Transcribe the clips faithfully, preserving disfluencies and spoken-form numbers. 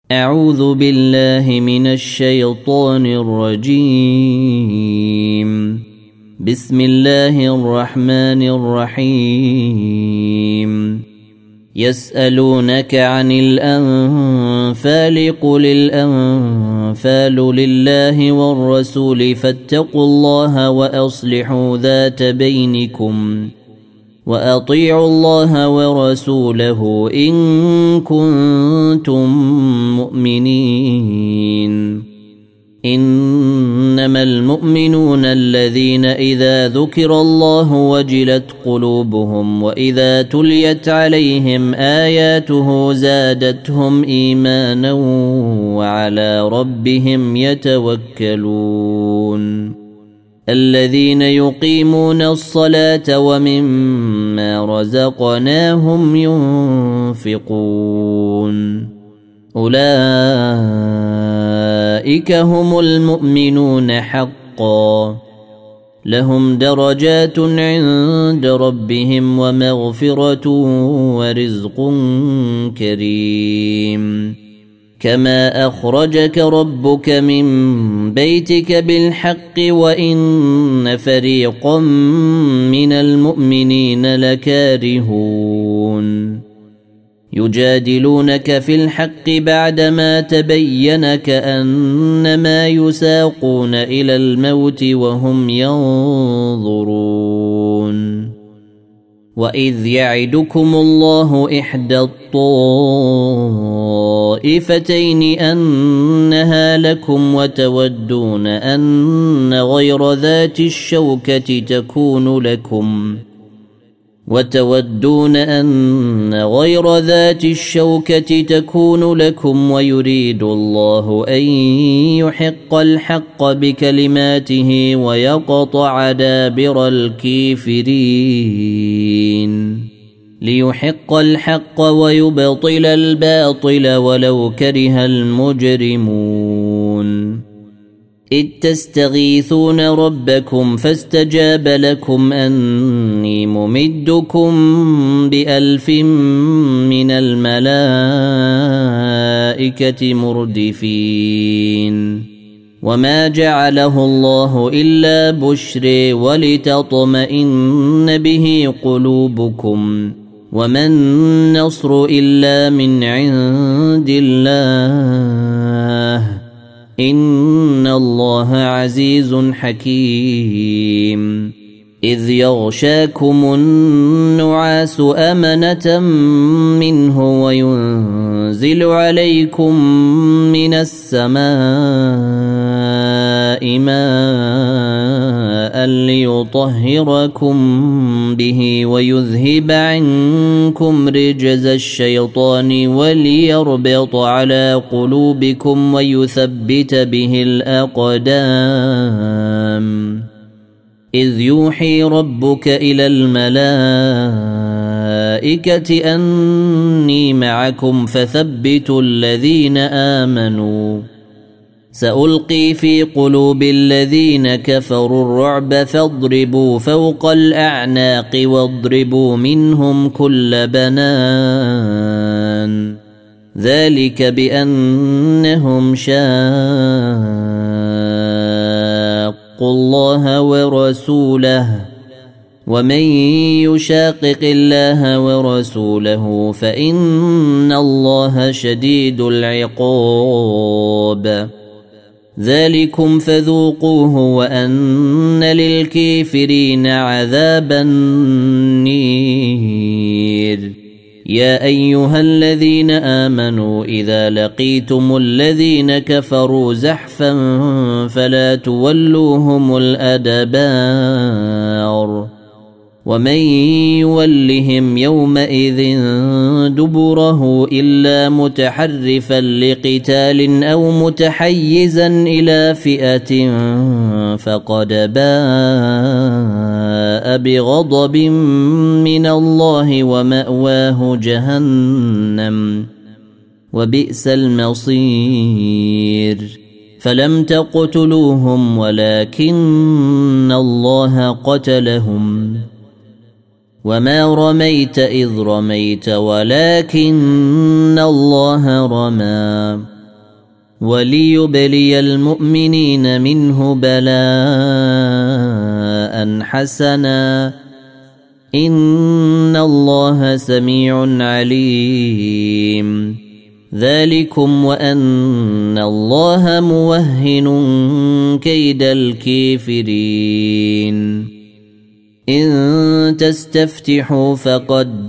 أعوذ بالله من الشيطان الرجيم. بسم الله الرحمن الرحيم. يسألونك عن الأنفال قل الأنفال لله والرسول فاتقوا الله وأصلحوا ذات بينكم وأطيعوا الله ورسوله إن كنتم مؤمنين. إنما المؤمنون الذين إذا ذكر الله وجلت قلوبهم وإذا تليت عليهم آياته زادتهم إيمانا وعلى ربهم يتوكلون. الذين يقيمون الصلاة ومما رزقناهم ينفقون أولئك هم المؤمنون حقا لهم درجات عند ربهم ومغفرة ورزق كريم. كما أخرجك ربك من بيتك بالحق وإن فريقا من المؤمنين لكارهون يجادلونك في الحق بعدما تبين كأنما يساقون إلى الموت وهم ينظرون. وإذ يعدكم الله إحدى الطائفتين أنها لكم وتودون أن غير ذات الشوكة تكون لكم وتودون أن غير ذات الشوكة تكون لكم ويريد الله أن يحق الحق بكلماته ويقطع دابر الكافرين ليحق الحق ويبطل الباطل ولو كره المجرمون. إذ تستغيثون ربكم فاستجاب لكم أني ممدكم بألف من الملائكة مردفين. وما جعله الله إلا بشر ولتطمئن به قلوبكم وما النصر إلا من عند الله إن الله عزيز حكيم. إذ يغشاكم النعاس أمنة منه وينزل عليكم من السماء ماء ليطهركم به ويذهب عنكم رجز الشيطان وليربط على قلوبكم ويثبت به الأقدام. إذ يوحي ربك إلى الملائكة أني معكم فثبتوا الذين آمنوا سألقي في قلوب الذين كفروا الرعب فاضربوا فوق الأعناق واضربوا منهم كل بنان. ذلك بأنهم شاقوا الله ورسوله ومن يشاقق الله ورسوله فإن الله شديد العقاب. ذلكم فذوقوه وأن للكافرين عذاب النير. يا أيها الذين آمنوا إذا لقيتم الذين كفروا زحفا فلا تولوهم الأدبار ومن يولهم يومئذ دبره إلا متحرفا لقتال أو متحيزا إلى فئة فقد باء بغضب من الله ومأواه جهنم وبئس المصير. فلم تقتلوهم ولكن الله قتلهم وما رميت إذ رميت ولكن الله رمى وليبلي المؤمنين منه بلاء حسنا إن الله سميع عليم. ذلكم وأن الله موهن كيد الكافرين. إن تستفتحوا فقد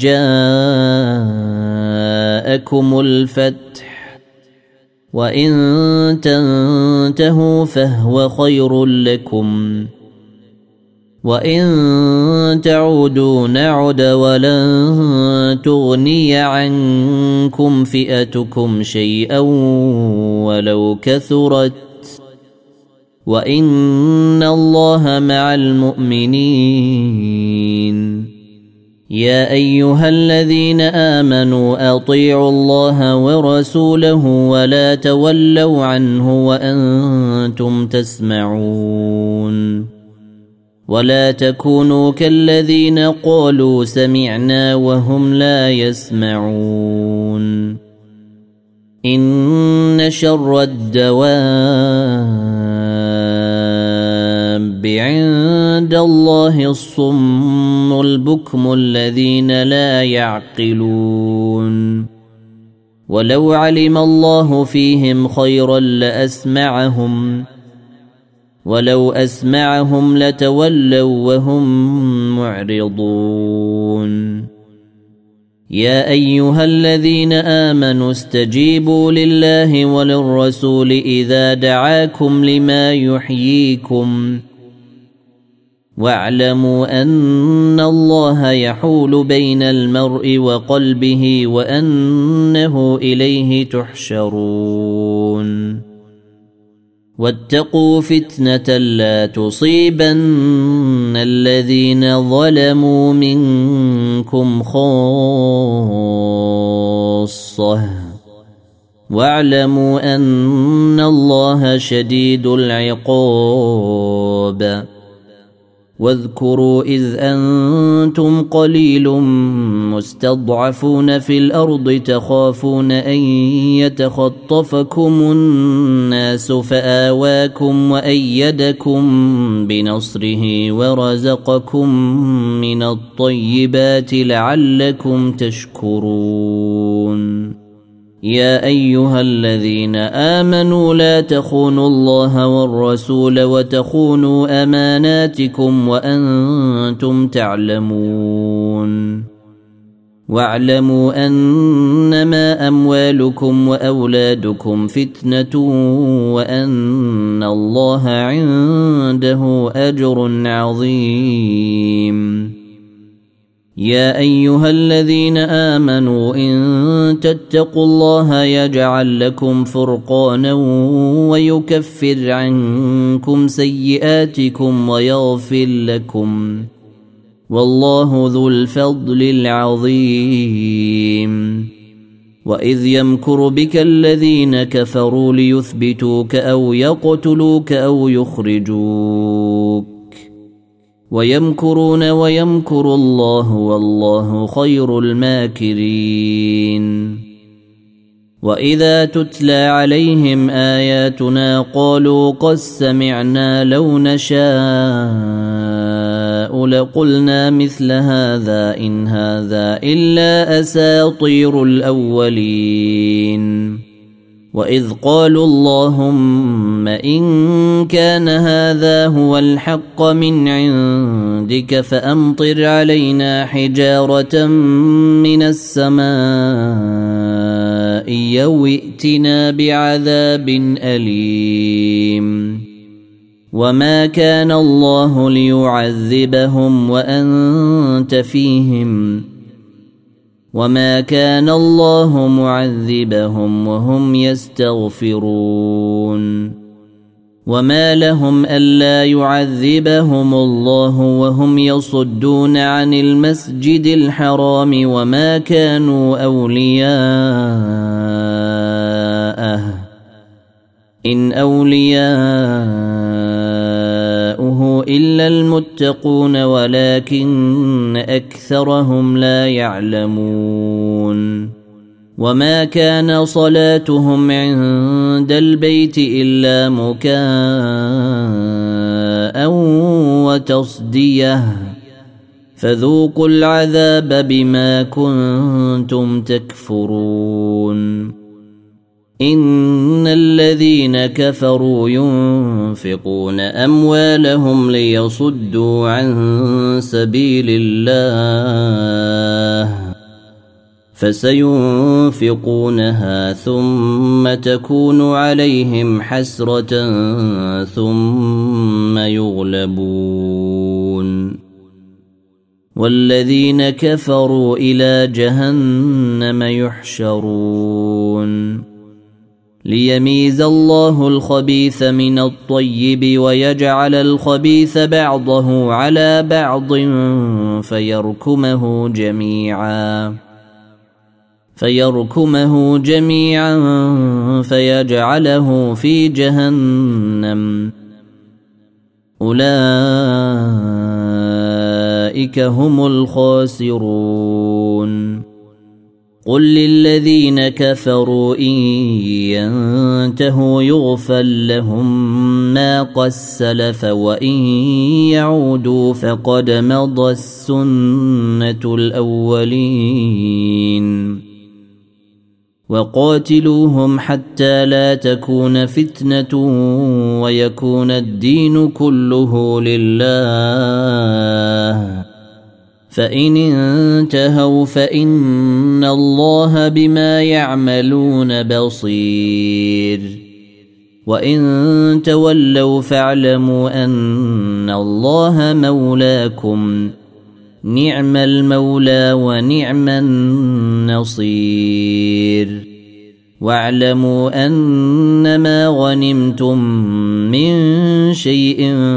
جاءكم الفتح وإن تنتهوا فهو خير لكم وإن تعودوا نعد ولن تغني عنكم فئتكم شيئا ولو كثرت وإن الله مع المؤمنين. يا أيها الذين آمنوا أطيعوا الله ورسوله ولا تولوا عنه وأنتم تسمعون ولا تكونوا كالذين قالوا سمعنا وهم لا يسمعون. إن شر الدواب عند الله الصم البكم الذين لا يعقلون. ولو علم الله فيهم خيرا لأسمعهم ولو أسمعهم لتولوا وهم معرضون. يا أيها الذين آمنوا استجيبوا لله وللرسول إذا دعاكم لما يحييكم واعلموا أن الله يحول بين المرء وقلبه وأنه إليه تحشرون. واتقوا فتنة لا تصيبن الذين ظلموا منكم خاصة واعلموا أن الله شديد العقاب. واذكروا إذ أنتم قليل مستضعفون في الأرض تخافون أن يتخطفكم الناس فآواكم وأيدكم بنصره ورزقكم من الطيبات لعلكم تشكرون. يا أيها الذين آمنوا لا تخونوا الله والرسول وتخونوا أماناتكم وأنتم تعلمون. واعلموا أنما أموالكم وأولادكم فتنة وأن الله عنده أجر عظيم. يا أيها الذين آمنوا إن تتقوا الله يجعل لكم فرقانا ويكفر عنكم سيئاتكم ويغفر لكم والله ذو الفضل العظيم. وإذ يمكر بك الذين كفروا ليثبتوك أو يقتلوك أو يخرجوك ويمكرون ويمكر الله والله خير الماكرين. وإذا تتلى عليهم آياتنا قالوا قد سمعنا لو نشاء لقلنا مثل هذا إن هذا إلا أساطير الأولين. وإذ قالوا اللهم إن كان هذا هو الحق من عندك فأمطر علينا حجارة من السماء أو ائتنا بعذاب أليم. وما كان الله ليعذبهم وأنت فيهم وما كان الله معذبهم وهم يستغفرون. وما لهم ألا يعذبهم الله وهم يصدون عن المسجد الحرام وما كانوا أولياءه إن أولياؤه إلا المتقون ولكن أكثرهم لا يعلمون. وما كان صلاتهم عند البيت إلا مكاء وتصدية فذوقوا العذاب بما كنتم تكفرون إن الذين كفروا ينفقون أموالهم ليصدوا عن سبيل الله فسينفقونها ثم تكون عليهم حسرة ثم يغلبون والذين كفروا إلى جهنم يحشرون ليميز الله الخبيث من الطيب ويجعل الخبيث بعضه على بعض فيركمه جميعا فيركمه جميعا فيجعله في جهنم أولئك هم الخاسرون قل للذين كفروا إن ينتهوا يغفر لهم ما قد سلف وإن يعودوا فقد مضت السنة الأولين وقاتلوهم حتى لا تكون فتنة ويكون الدين كله لله فإن انتهوا فإن الله بما يعملون بصير وإن تولوا فاعلموا أن الله مولاكم نعم المولى ونعم النصير واعلموا أنما غنمتم من شيء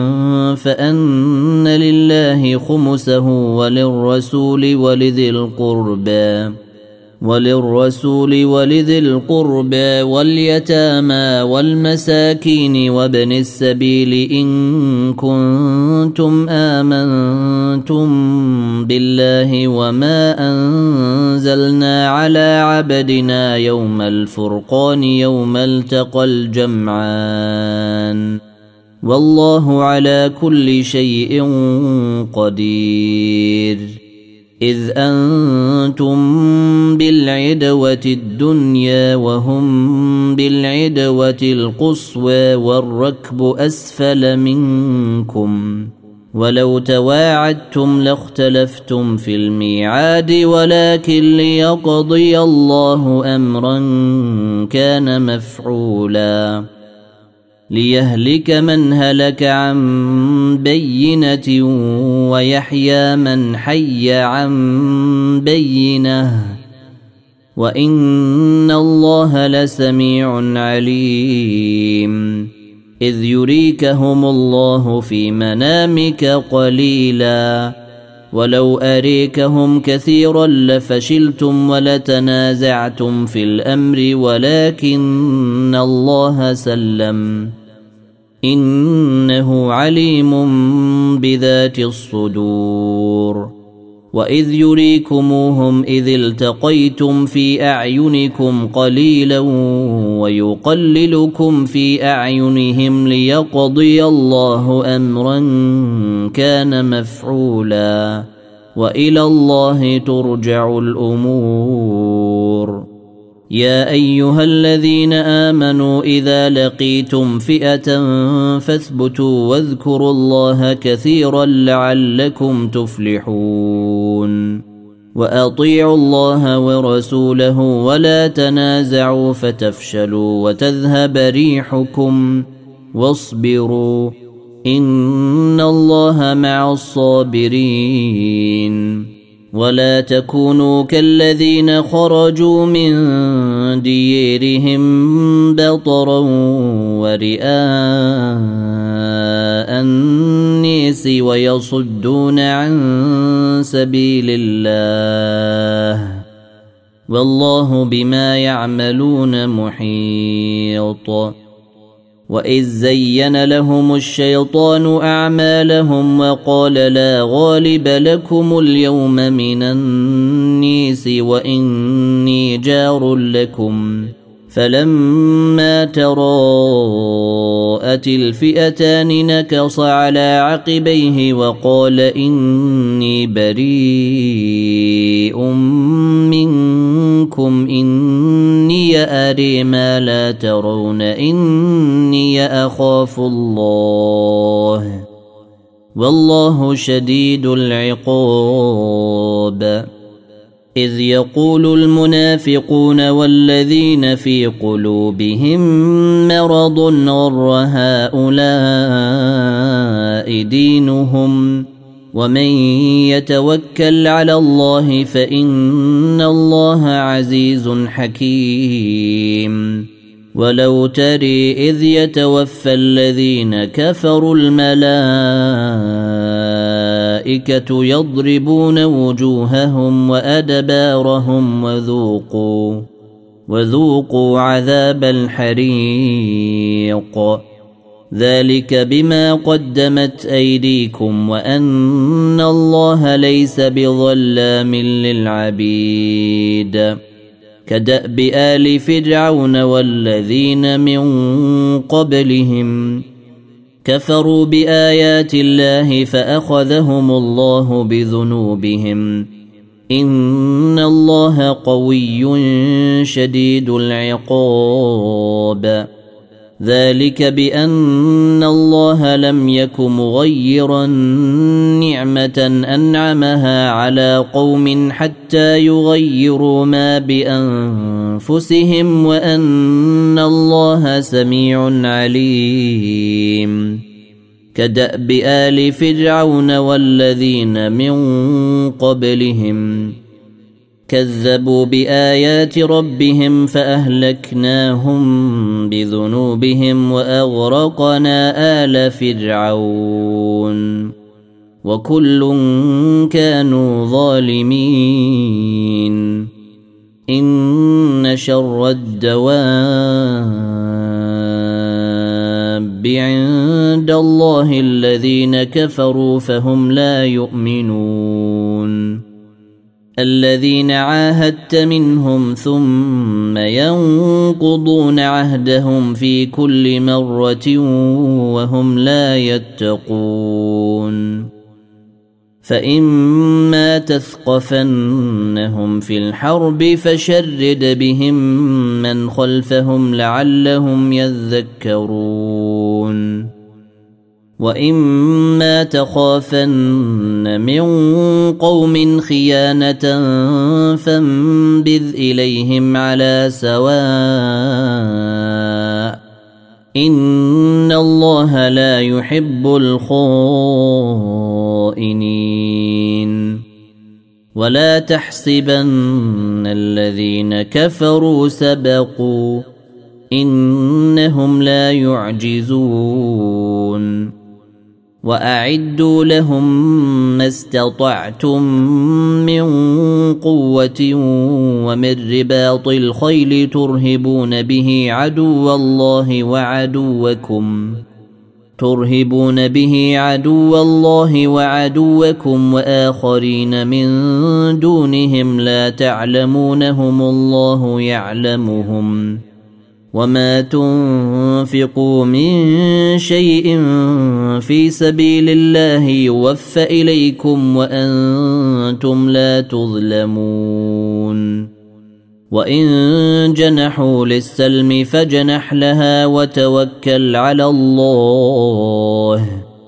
فأن لله خمسه وللرسول ولذي القربى وللرسول ولذي القربى واليتامى والمساكين وابن السبيل إن كنتم آمنتم بالله وما أنزلنا على عبدنا يوم الفرقان يوم التقى الجمعان والله على كل شيء قدير إذ أنتم بالعدوة الدنيا وهم بالعدوة القصوى والركب أسفل منكم ولو تواعدتم لاختلفتم في الميعاد ولكن ليقضي الله أمرا كان مفعولا ليهلك من هلك عن بينة ويحيى من حي عن بينة وإن الله لسميع عليم إذ يريكهم الله في منامك قليلا ولو أريكهم كثيرا لفشلتم ولتنازعتم في الأمر ولكن الله سلم إنه عليم بذات الصدور وإذ يريكموهم إذ التقيتم في أعينكم قليلا ويقللكم في أعينهم ليقضي الله أمرا كان مفعولا وإلى الله ترجع الأمور يا أيها الذين آمنوا إذا لقيتم فئة فاثبتوا واذكروا الله كثيرا لعلكم تفلحون وأطيعوا الله ورسوله ولا تنازعوا فتفشلوا وتذهب ريحكم واصبروا إن الله مع الصابرين ولا تكونوا كالذين خرجوا من ديرهم بطرا ورئاء الناس ويصدون عن سبيل الله والله بما يعملون محيط وإذ زين لهم الشيطان أعمالهم وقال لا غالب لكم اليوم من الناس وإني جار لكم فلما تراءت الفئتان نكص على عقبيه وقال إني بريء منكم إني أري ما لا ترون إني أخاف الله والله شديد العقاب. إذ يقول المنافقون والذين في قلوبهم مرض غر هؤلاء دينهم ومن يتوكل على الله فإن الله عزيز حكيم. ولو تري إذ يتوفى الذين كفروا الملائكة يضربون وجوههم وأدبارهم وذوقوا وذوقوا عذاب الحريق ذلك بما قدمت أيديكم وأن الله ليس بظلام للعبيد. كدأب آل فرعون والذين من قبلهم كفروا بآيات الله فأخذهم الله بذنوبهم إن الله قوي شديد العقاب. ذلك بأن الله لم يك مغيرا نعمة أنعمها على قوم حتى يغيروا ما بأنفسهم وأن الله سميع عليم. كدأب آل فرعون والذين من قبلهم كذبوا بآيات ربهم فأهلكناهم بذنوبهم وأغرقنا آل فرعون وكل كانوا ظالمين. إن شر الدواب عند الله الذين كفروا فهم لا يؤمنون الذين عاهدت منهم ثم ينقضون عهدهم في كل مرة وهم لا يتقون. فإما تثقفنهم في الحرب فشرد بهم من خلفهم لعلهم يذكرون. وإما تخافن من قوم خيانة فانبذ إليهم على سواء إن الله لا يحب الخائنين. ولا تحسبن الذين كفروا سبقوا إنهم لا يعجزون. وأعدوا لهم ما استطعتم من قوة ومن رباط الخيل ترهبون به عدو الله وعدوكم ترهبون به عدو الله وعدوكم وآخرين من دونهم لا تعلمونهم الله يعلمهم. وما تنفقوا من شيء في سبيل الله يوفى إليكم وأنتم لا تظلمون. وإن جنحوا للسلم فجنح لها وتوكل على الله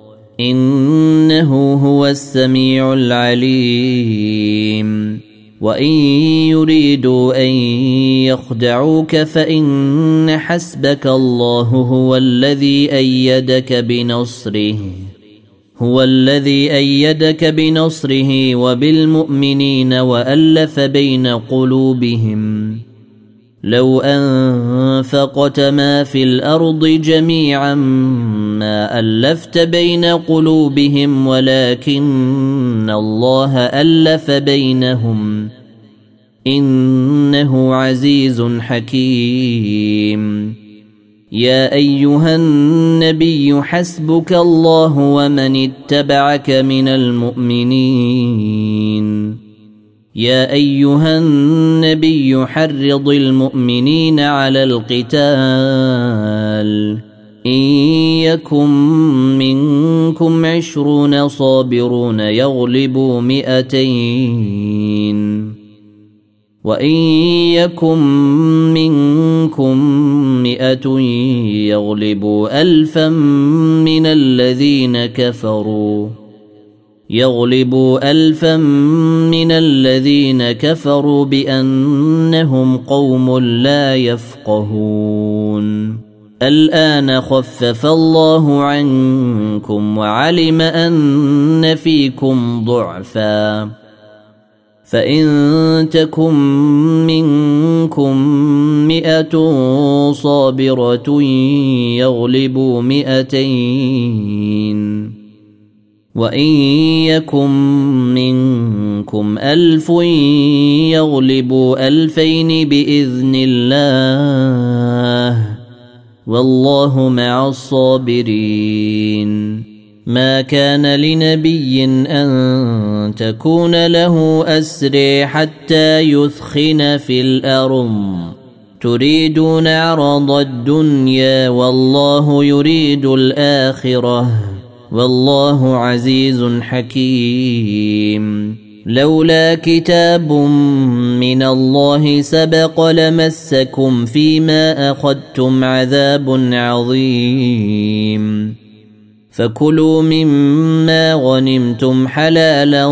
إنه هو السميع العليم. وإن يريدوا أن يخدعوك فإن حسبك الله هو الذي أيدك بنصره هو الذي أيدك بنصره وبالمؤمنين وألف بين قلوبهم. لو أنفقت ما في الأرض جميعا ما ألفت بين قلوبهم ولكن الله ألف بينهم إنه عزيز حكيم. يا أيها النبي حسبك الله ومن اتبعك من المؤمنين يا أيها النبي حرض المؤمنين على القتال إن يكن منكم عشرون صابرون يغلبوا مئتين وإن يكن منكم مئة يغلبوا ألفا من الذين كفروا يغلبوا ألفا من الذين كفروا بأنهم قوم لا يفقهون الآن خفف الله عنكم وعلم أن فيكم ضعفا فإن تكن منكم مئة صابرة يغلبوا مئتين وإن يكن منكم ألف يغلبوا ألفين بإذن الله والله مع الصابرين ما كان لنبي أن تكون له أسرى حتى يثخن في الأرض تريدون عرض الدنيا والله يريد الآخرة والله عزيز حكيم لولا كتاب من الله سبق لمسكم فيما أخذتم عذاب عظيم فكلوا مما غنمتم حلالا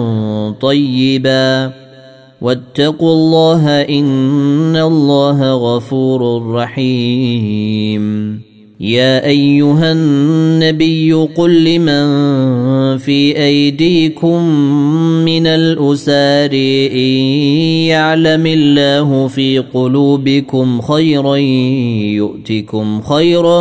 طيبا واتقوا الله إن الله غفور رحيم يا أيها النبي قل لمن في أيديكم من الأسار إن يعلم الله في قلوبكم خيرا يؤتكم خيرا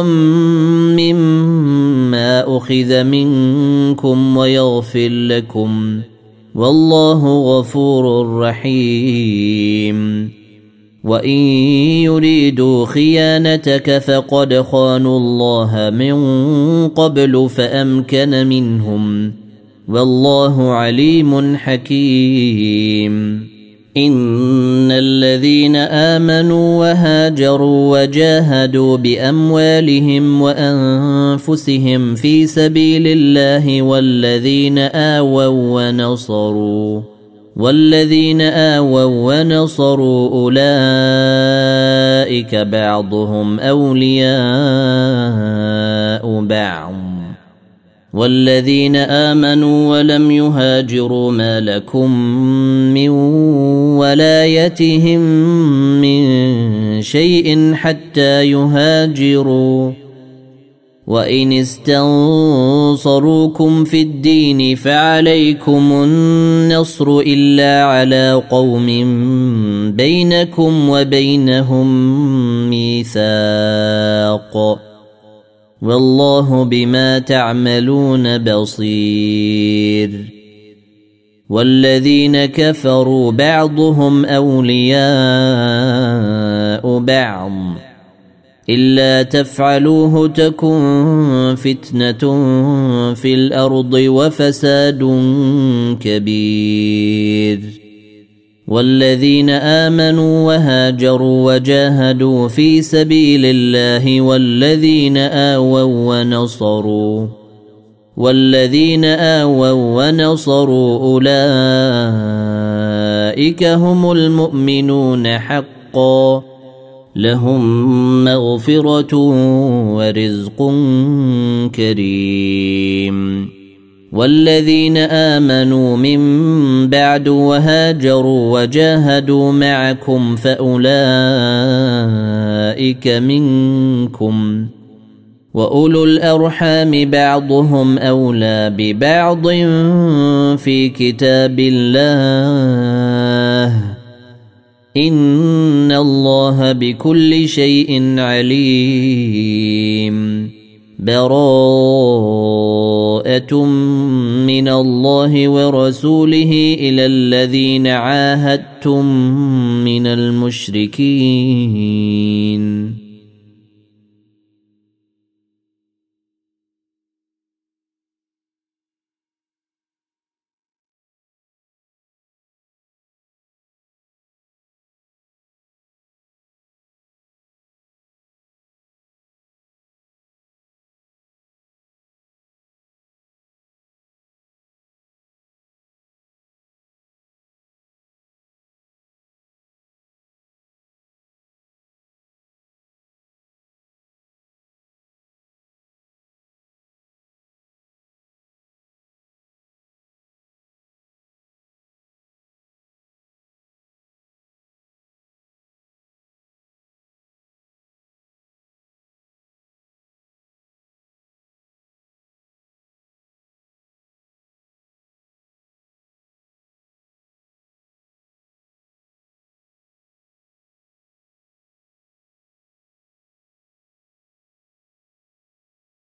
مما أخذ منكم ويغفر لكم والله غفور رحيم وإن يريدوا خيانتك فقد خانوا الله من قبل فأمكن منهم والله عليم حكيم إن الذين آمنوا وهاجروا وجاهدوا بأموالهم وأنفسهم في سبيل الله والذين آووا ونصروا والذين آووا ونصروا أولئك بعضهم أولياء بعض والذين آمنوا ولم يهاجروا ما لكم من ولايتهم من شيء حتى يهاجروا وإن استنصروكم في الدين فعليكم النصر إلا على قوم بينكم وبينهم ميثاق والله بما تعملون بصير والذين كفروا بعضهم أولياء بعض إلا تفعلوه تكن فتنة في الأرض وفساد كبير والذين آمنوا وهاجروا وجاهدوا في سبيل الله والذين آووا ونصروا والذين آووا ونصروا أولئك هم المؤمنون حقا لهم مغفرة ورزق كريم والذين آمنوا من بعد وهاجروا وجاهدوا معكم فأولئك منكم وأولو الأرحام بعضهم أولى ببعض في كتاب الله إن الله بكل شيء عليم براءة من الله ورسوله إلى الذين عاهدتم من المشركين